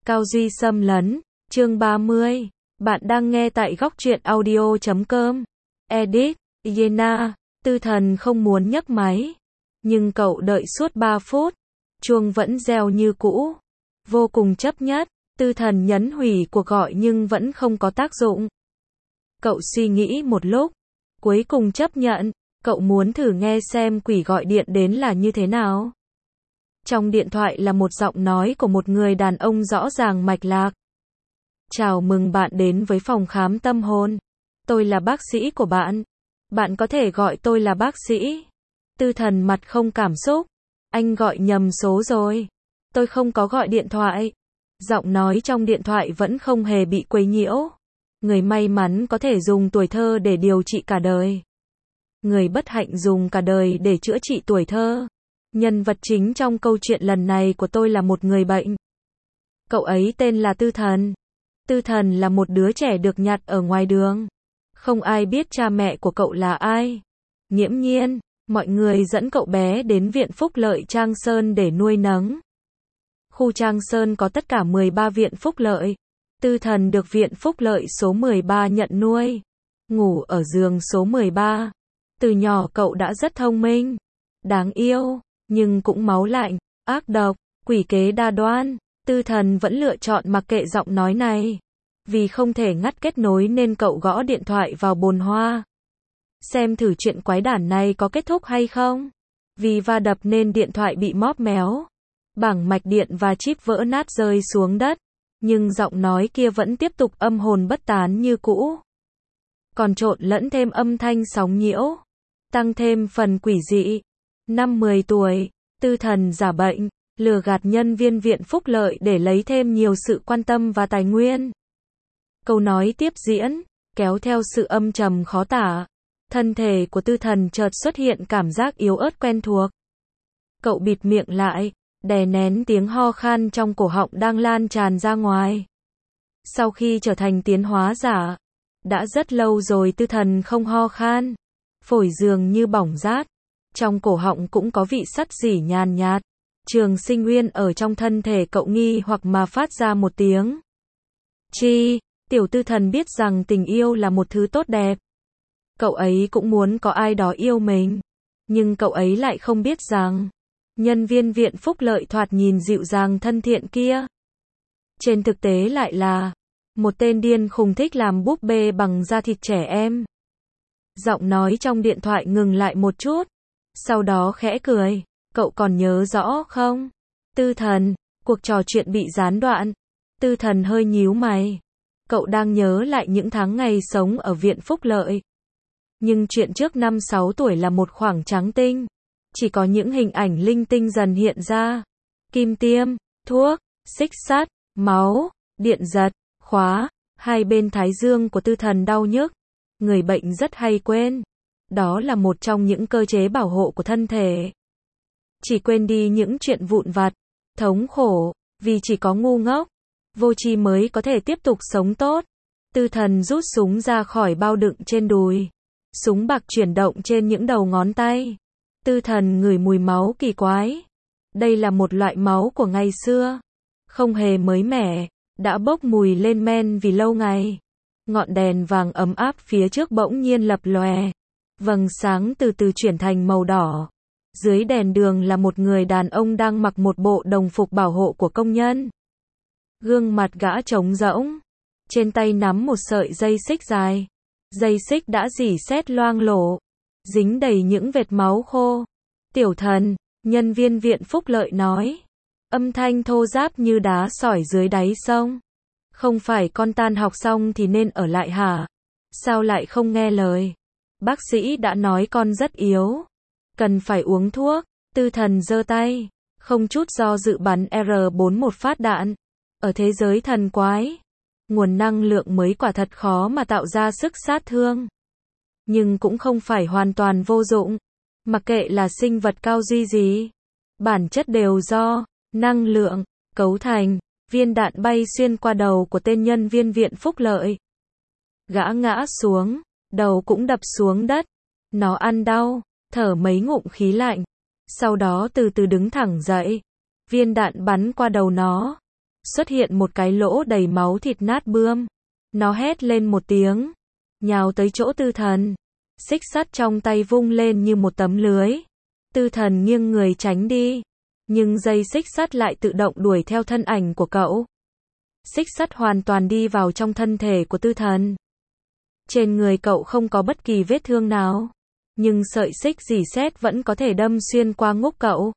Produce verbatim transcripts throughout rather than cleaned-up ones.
Cao Duy xâm lấn, chương ba mươi. Bạn đang nghe tại góc truyện audio chấm com. Edit, Yena, Tư Thần không muốn nhấc máy. Nhưng cậu đợi suốt ba phút. Chuông vẫn reo như cũ. Vô cùng chấp nhất, Tư Thần nhấn hủy cuộc gọi nhưng vẫn không có tác dụng. Cậu suy nghĩ một lúc. Cuối cùng chấp nhận, cậu muốn thử nghe xem quỷ gọi điện đến là như thế nào. Trong điện thoại là một giọng nói của một người đàn ông rõ ràng mạch lạc. Chào mừng bạn đến với phòng khám tâm hồn. Tôi là bác sĩ của bạn. Bạn có thể gọi tôi là bác sĩ. Tư Thần mặt không cảm xúc. Anh gọi nhầm số rồi. Tôi không có gọi điện thoại. Giọng nói trong điện thoại vẫn không hề bị quấy nhiễu. Người may mắn có thể dùng tuổi thơ để điều trị cả đời. Người bất hạnh dùng cả đời để chữa trị tuổi thơ. Nhân vật chính trong câu chuyện lần này của tôi là một người bệnh. Cậu ấy tên là Tư Thần. Tư Thần là một đứa trẻ được nhặt ở ngoài đường. Không ai biết cha mẹ của cậu là ai. Nghiễm nhiên, mọi người dẫn cậu bé đến viện Phúc Lợi Trang Sơn để nuôi nấng. Khu Trang Sơn có tất cả mười ba viện Phúc Lợi. Tư Thần được viện Phúc Lợi số mười ba nhận nuôi. Ngủ ở giường số mười ba. Từ nhỏ cậu đã rất thông minh, đáng yêu, nhưng cũng máu lạnh, ác độc, quỷ kế đa đoan. Tư Thần vẫn lựa chọn mặc kệ giọng nói này. Vì không thể ngắt kết nối nên cậu gõ điện thoại vào bồn hoa. Xem thử chuyện quái đản này có kết thúc hay không. Vì va đập nên điện thoại bị móp méo. Bảng mạch điện và chip vỡ nát rơi xuống đất. Nhưng giọng nói kia vẫn tiếp tục âm hồn bất tán như cũ. Còn trộn lẫn thêm âm thanh sóng nhiễu. Tăng thêm phần quỷ dị. Năm mười tuổi, Tư Thần giả bệnh, lừa gạt nhân viên viện Phúc Lợi để lấy thêm nhiều sự quan tâm và tài nguyên. Câu nói tiếp diễn, kéo theo sự âm trầm khó tả. Thân thể của Tư Thần chợt xuất hiện cảm giác yếu ớt quen thuộc. Cậu bịt miệng lại, đè nén tiếng ho khan trong cổ họng đang lan tràn ra ngoài. Sau khi trở thành tiến hóa giả, đã rất lâu rồi Tư Thần không ho khan. Phổi dường như bỏng rát. Trong cổ họng cũng có vị sắt rỉ nhàn nhạt. Trường Sinh Nguyên ở trong thân thể cậu nghi hoặc mà phát ra một tiếng. Chi, tiểu Tư Thần biết rằng tình yêu là một thứ tốt đẹp. Cậu ấy cũng muốn có ai đó yêu mình. Nhưng cậu ấy lại không biết rằng, nhân viên viện Phúc Lợi thoạt nhìn dịu dàng thân thiện kia. Trên thực tế lại là, một tên điên khùng thích làm búp bê bằng da thịt trẻ em. Giọng nói trong điện thoại ngừng lại một chút. Sau đó khẽ cười. Cậu còn nhớ rõ không? Tư Thần, cuộc trò chuyện bị gián đoạn. Tư Thần hơi nhíu mày. Cậu đang nhớ lại những tháng ngày sống ở viện Phúc Lợi. Nhưng chuyện trước năm sáu tuổi là một khoảng trắng tinh. Chỉ có những hình ảnh linh tinh dần hiện ra. Kim tiêm, thuốc, xích sắt, máu, điện giật, khóa. Hai bên thái dương của Tư Thần đau nhức. Người bệnh rất hay quên. Đó là một trong những cơ chế bảo hộ của thân thể. Chỉ quên đi những chuyện vụn vặt, thống khổ, vì chỉ có ngu ngốc, vô tri mới có thể tiếp tục sống tốt. Tư Thần rút súng ra khỏi bao đựng trên đùi. Súng bạc chuyển động trên những đầu ngón tay. Tư Thần ngửi mùi máu kỳ quái. Đây là một loại máu của ngày xưa. Không hề mới mẻ, đã bốc mùi lên men vì lâu ngày. Ngọn đèn vàng ấm áp phía trước bỗng nhiên lập lòe. Vầng sáng từ từ chuyển thành màu đỏ. Dưới đèn đường là một người đàn ông đang mặc một bộ đồng phục bảo hộ của công nhân. Gương mặt gã trống rỗng. Trên tay nắm một sợi dây xích dài. Dây xích đã rỉ sét loang lổ. Dính đầy những vệt máu khô. Tiểu Thần, nhân viên viện Phúc Lợi nói. Âm thanh thô ráp như đá sỏi dưới đáy sông. Không phải con tan học xong thì nên ở lại hả? Sao lại không nghe lời? Bác sĩ đã nói con rất yếu. Cần phải uống thuốc. Tư Thần giơ tay. Không chút do dự bắn R bốn mươi mốt phát đạn. Ở thế giới thần quái, nguồn năng lượng mới quả thật khó mà tạo ra sức sát thương. Nhưng cũng không phải hoàn toàn vô dụng. Mặc kệ là sinh vật cao duy gì, bản chất đều do năng lượng cấu thành. Viên đạn bay xuyên qua đầu của tên nhân viên viện Phúc Lợi. Gã ngã xuống, đầu cũng đập xuống đất. Nó ăn đau, thở mấy ngụm khí lạnh. Sau đó từ từ đứng thẳng dậy. Viên đạn bắn qua đầu nó. xuất hiện một cái lỗ đầy máu thịt nát bươm. Nó hét lên một tiếng, nhào tới chỗ Tư Thần. Xích sắt trong tay vung lên như một tấm lưới. Tư Thần nghiêng người tránh đi, nhưng dây xích sắt lại tự động đuổi theo thân ảnh của cậu. Xích sắt hoàn toàn đi vào trong thân thể của Tư Thần. Trên người cậu không có bất kỳ vết thương nào, nhưng sợi xích rỉ sét vẫn có thể đâm xuyên qua ngúc cậu.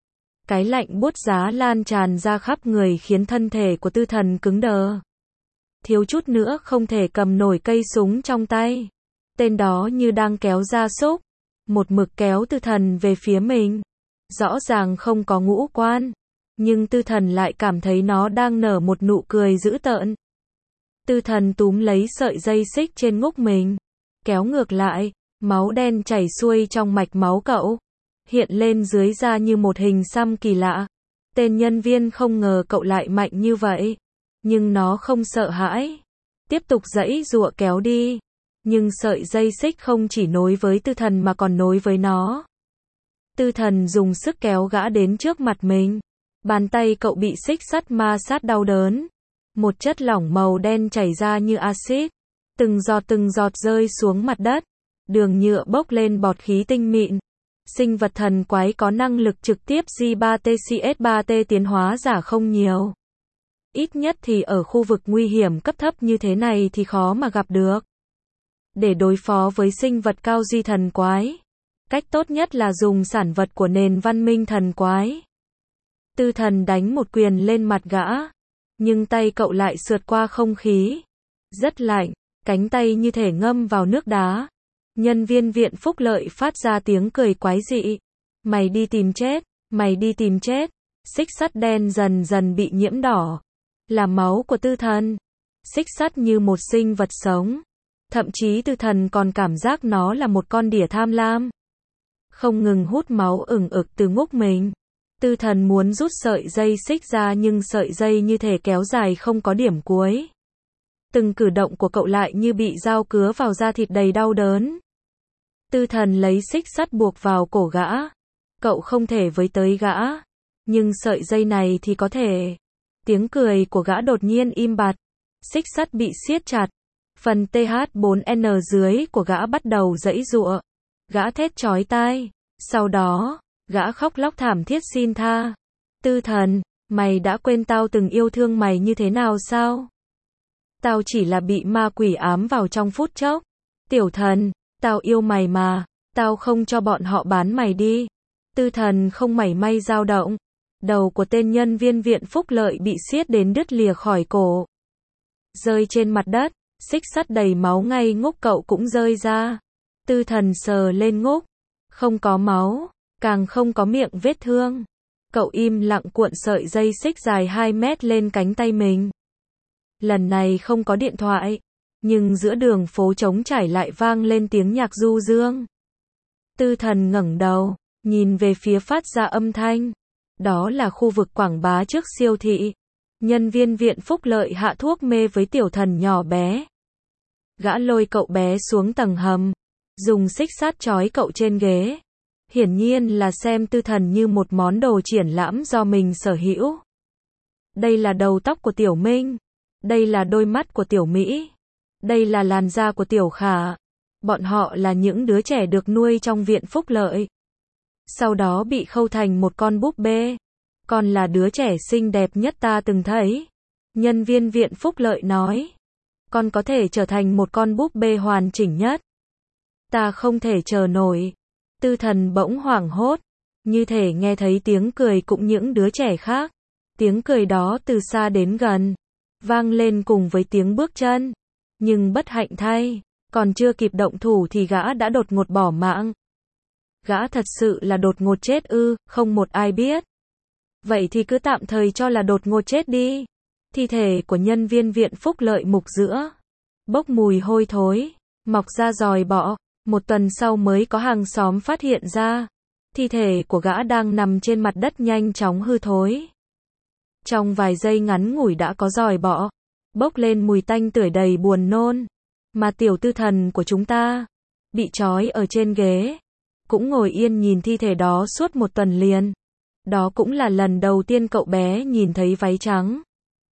Cái lạnh buốt giá lan tràn ra khắp người khiến thân thể của Tư Thần cứng đờ. Thiếu chút nữa không thể cầm nổi cây súng trong tay. Tên đó như đang kéo gia súc, một mực kéo Tư Thần về phía mình. Rõ ràng không có ngũ quan, nhưng Tư Thần lại cảm thấy nó đang nở một nụ cười dữ tợn. Tư Thần túm lấy sợi dây xích trên ngúc mình, kéo ngược lại, máu đen chảy xuôi trong mạch máu cậu, hiện lên dưới da như một hình xăm kỳ lạ. Tên nhân viên không ngờ cậu lại mạnh như vậy, nhưng nó không sợ hãi, tiếp tục giãy giụa kéo đi. Nhưng sợi dây xích không chỉ nối với Tư Thần mà còn nối với nó. Tư Thần dùng sức kéo gã đến trước mặt mình. Bàn tay cậu bị xích sắt ma sát đau đớn. Một chất lỏng màu đen chảy ra như axit, từng giọt từng giọt rơi xuống mặt đất. Đường nhựa bốc lên bọt khí tinh mịn. Sinh vật thần quái có năng lực trực tiếp G ba T C S ba T tiến hóa giả không nhiều. Ít nhất thì ở khu vực nguy hiểm cấp thấp như thế này thì khó mà gặp được. Để đối phó với sinh vật cao duy thần quái, cách tốt nhất là dùng sản vật của nền văn minh thần quái. Tư Thần đánh một quyền lên mặt gã, nhưng tay cậu lại sượt qua không khí. Rất lạnh, cánh tay như thể ngâm vào nước đá. Nhân viên viện phúc lợi phát ra tiếng cười quái dị. Mày đi tìm chết, mày đi tìm chết. Xích sắt đen dần dần bị nhiễm đỏ, là máu của Tư Thần. Xích sắt như một sinh vật sống. Thậm chí Tư Thần còn cảm giác nó là một con đỉa tham lam. Không ngừng hút máu ửng ực từ ngúc mình. Tư Thần muốn rút sợi dây xích ra nhưng sợi dây như thể kéo dài không có điểm cuối. Từng cử động của cậu lại như bị dao cứa vào da thịt đầy đau đớn. Tư Thần lấy xích sắt buộc vào cổ gã. Cậu không thể với tới gã, nhưng sợi dây này thì có thể. Tiếng cười của gã đột nhiên im bặt. Xích sắt bị siết chặt. Phần T H bốn N dưới của gã bắt đầu giãy giụa. Gã thét chói tai. Sau đó, gã khóc lóc thảm thiết xin tha. Tư Thần, mày đã quên tao từng yêu thương mày như thế nào sao? Tao chỉ là bị ma quỷ ám vào trong phút chốc. Tiểu Thần, tao yêu mày mà, tao không cho bọn họ bán mày đi. Tư Thần không mảy may dao động. Đầu của tên nhân viên viện phúc lợi bị siết đến đứt lìa khỏi cổ. Rơi trên mặt đất. Xích sắt đầy máu ngay ngúc cậu cũng rơi ra. Tư Thần sờ lên ngúc. Không có máu, càng không có miệng vết thương. Cậu im lặng cuộn sợi dây xích dài hai mét lên cánh tay mình. Lần này không có điện thoại, nhưng giữa đường phố trống trải lại vang lên tiếng nhạc du dương. Tư Thần ngẩng đầu, nhìn về phía phát ra âm thanh. Đó là khu vực quảng bá trước siêu thị. Nhân viên viện phúc lợi hạ thuốc mê với Tiểu Thần nhỏ bé. Gã lôi cậu bé xuống tầng hầm, dùng xích sắt trói cậu trên ghế. Hiển nhiên là xem Tư Thần như một món đồ triển lãm do mình sở hữu. Đây là đầu tóc của Tiểu Minh. Đây là đôi mắt của Tiểu Mỹ. Đây là làn da của Tiểu Khả. Bọn họ là những đứa trẻ được nuôi trong viện phúc lợi. Sau đó bị khâu thành một con búp bê. Con là đứa trẻ xinh đẹp nhất ta từng thấy. Nhân viên viện phúc lợi nói. Con có thể trở thành một con búp bê hoàn chỉnh nhất. Ta không thể chờ nổi. Tư Thần bỗng hoảng hốt, như thể nghe thấy tiếng cười cũng những đứa trẻ khác. Tiếng cười đó từ xa đến gần, vang lên cùng với tiếng bước chân. Nhưng bất hạnh thay, còn chưa kịp động thủ thì gã đã đột ngột bỏ mạng. Gã thật sự là đột ngột chết ư, không một ai biết. Vậy thì cứ tạm thời cho là đột ngột chết đi. Thi thể của nhân viên viện phúc lợi mục giữa, bốc mùi hôi thối, mọc ra giòi bọ. Một tuần sau mới có hàng xóm phát hiện ra. Thi thể của gã đang nằm trên mặt đất nhanh chóng hư thối. Trong vài giây ngắn ngủi đã có giòi bọ, bốc lên mùi tanh tưởi đầy buồn nôn. Mà Tiểu Tư Thần của chúng ta, bị trói ở trên ghế, cũng ngồi yên nhìn thi thể đó suốt một tuần liền. Đó cũng là lần đầu tiên cậu bé nhìn thấy váy trắng.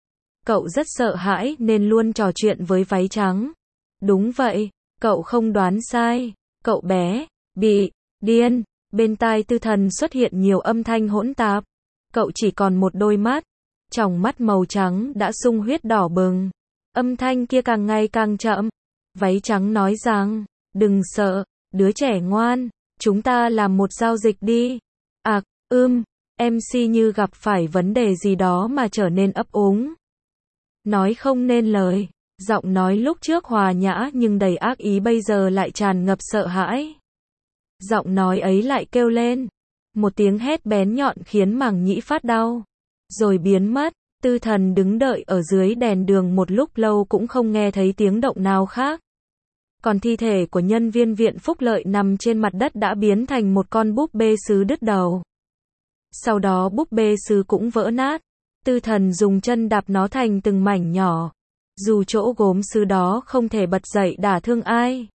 Cậu rất sợ hãi nên luôn trò chuyện với váy trắng. Đúng vậy, cậu không đoán sai. Cậu bé bị điên. Bên tai Tư Thần xuất hiện nhiều âm thanh hỗn tạp. Cậu chỉ còn một đôi mắt. Tròng mắt màu trắng đã sung huyết đỏ bừng. Âm thanh kia càng ngày càng chậm. Váy trắng nói rằng, đừng sợ, đứa trẻ ngoan, chúng ta làm một giao dịch đi. À, ưm, em xê như gặp phải vấn đề gì đó mà trở nên ấp úng. Nói không nên lời, giọng nói lúc trước hòa nhã nhưng đầy ác ý bây giờ lại tràn ngập sợ hãi. Giọng nói ấy lại kêu lên. Một tiếng hét bén nhọn khiến màng nhĩ phát đau. Rồi biến mất. Tư Thần đứng đợi ở dưới đèn đường một lúc lâu cũng không nghe thấy tiếng động nào khác. Còn thi thể của nhân viên viện phúc lợi nằm trên mặt đất đã biến thành một con búp bê sứ đứt đầu. Sau đó búp bê sứ cũng vỡ nát. Tư Thần dùng chân đạp nó thành từng mảnh nhỏ. Dù chỗ gốm sứ đó không thể bật dậy đả thương ai.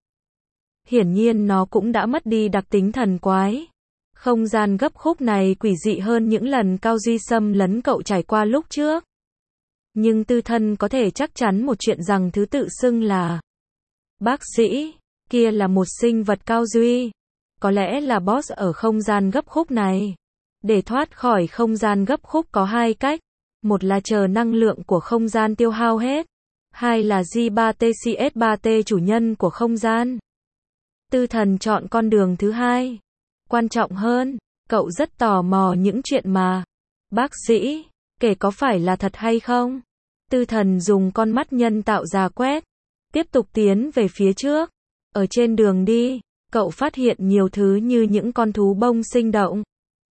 Hiển nhiên nó cũng đã mất đi đặc tính thần quái. Không gian gấp khúc này quỷ dị hơn những lần Cao Duy xâm lấn cậu trải qua lúc trước. Nhưng Tư Thần có thể chắc chắn một chuyện rằng thứ tự xưng là bác sĩ, kia là một sinh vật Cao Duy. Có lẽ là boss ở không gian gấp khúc này. Để thoát khỏi không gian gấp khúc có hai cách. Một là chờ năng lượng của không gian tiêu hao hết. Hai là G ba T C S ba T chủ nhân của không gian. Tư Thần chọn con đường thứ hai. Quan trọng hơn, cậu rất tò mò những chuyện mà bác sĩ kể có phải là thật hay không. Tư Thần dùng con mắt nhân tạo ra quét, tiếp tục tiến về phía trước. Ở trên đường đi, cậu phát hiện nhiều thứ như những con thú bông sinh động.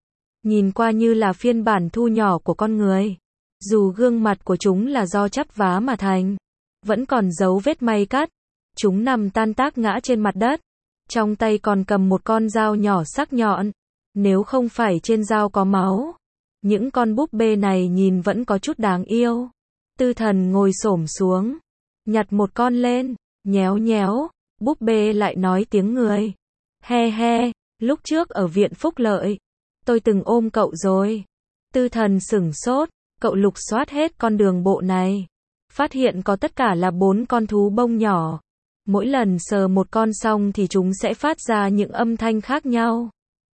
Nhìn qua như là phiên bản thu nhỏ của con người. Dù gương mặt của chúng là do chắp vá mà thành, vẫn còn dấu vết may cắt. Chúng nằm tan tác ngã trên mặt đất. Trong tay còn cầm một con dao nhỏ sắc nhọn. Nếu không phải trên dao có máu, những con búp bê này nhìn vẫn có chút đáng yêu. Tư Thần ngồi xổm xuống, nhặt một con lên, nhéo nhéo, búp bê lại nói tiếng người. He he, lúc trước ở viện phúc lợi, tôi từng ôm cậu rồi. Tư Thần sửng sốt, cậu lục soát hết con đường bộ này. Phát hiện có tất cả là bốn con thú bông nhỏ. Mỗi lần sờ một con xong thì chúng sẽ phát ra những âm thanh khác nhau.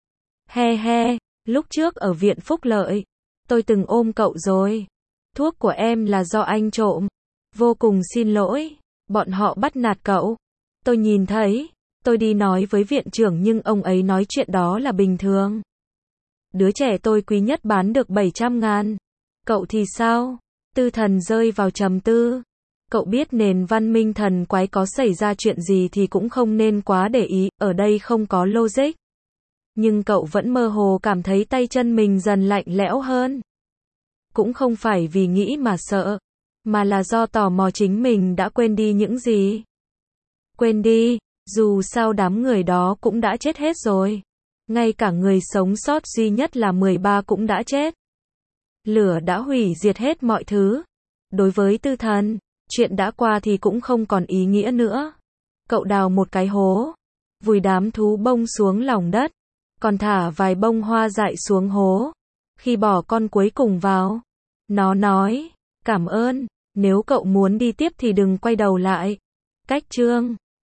He he, lúc trước ở viện phúc lợi, tôi từng ôm cậu rồi. Thuốc của em là do anh trộm. Vô cùng xin lỗi, bọn họ bắt nạt cậu. Tôi nhìn thấy, tôi đi nói với viện trưởng nhưng ông ấy nói chuyện đó là bình thường. Đứa trẻ tôi quý nhất bán được bảy trăm ngàn. Cậu thì sao? Tư Thần rơi vào trầm tư. Cậu biết nền văn minh thần quái có xảy ra chuyện gì thì cũng không nên quá để ý, ở đây không có logic. Nhưng cậu vẫn mơ hồ cảm thấy tay chân mình dần lạnh lẽo hơn. Cũng không phải vì nghĩ mà sợ, mà là do tò mò chính mình đã quên đi những gì. Quên đi, dù sao đám người đó cũng đã chết hết rồi. Ngay cả người sống sót duy nhất là mười ba cũng đã chết. Lửa đã hủy diệt hết mọi thứ. Đối với Tư Thần, chuyện đã qua thì cũng không còn ý nghĩa nữa. Cậu đào một cái hố, vùi đám thú bông xuống lòng đất, còn thả vài bông hoa dại xuống hố. Khi bỏ con cuối cùng vào, nó nói, cảm ơn, nếu cậu muốn đi tiếp thì đừng quay đầu lại. Cách chương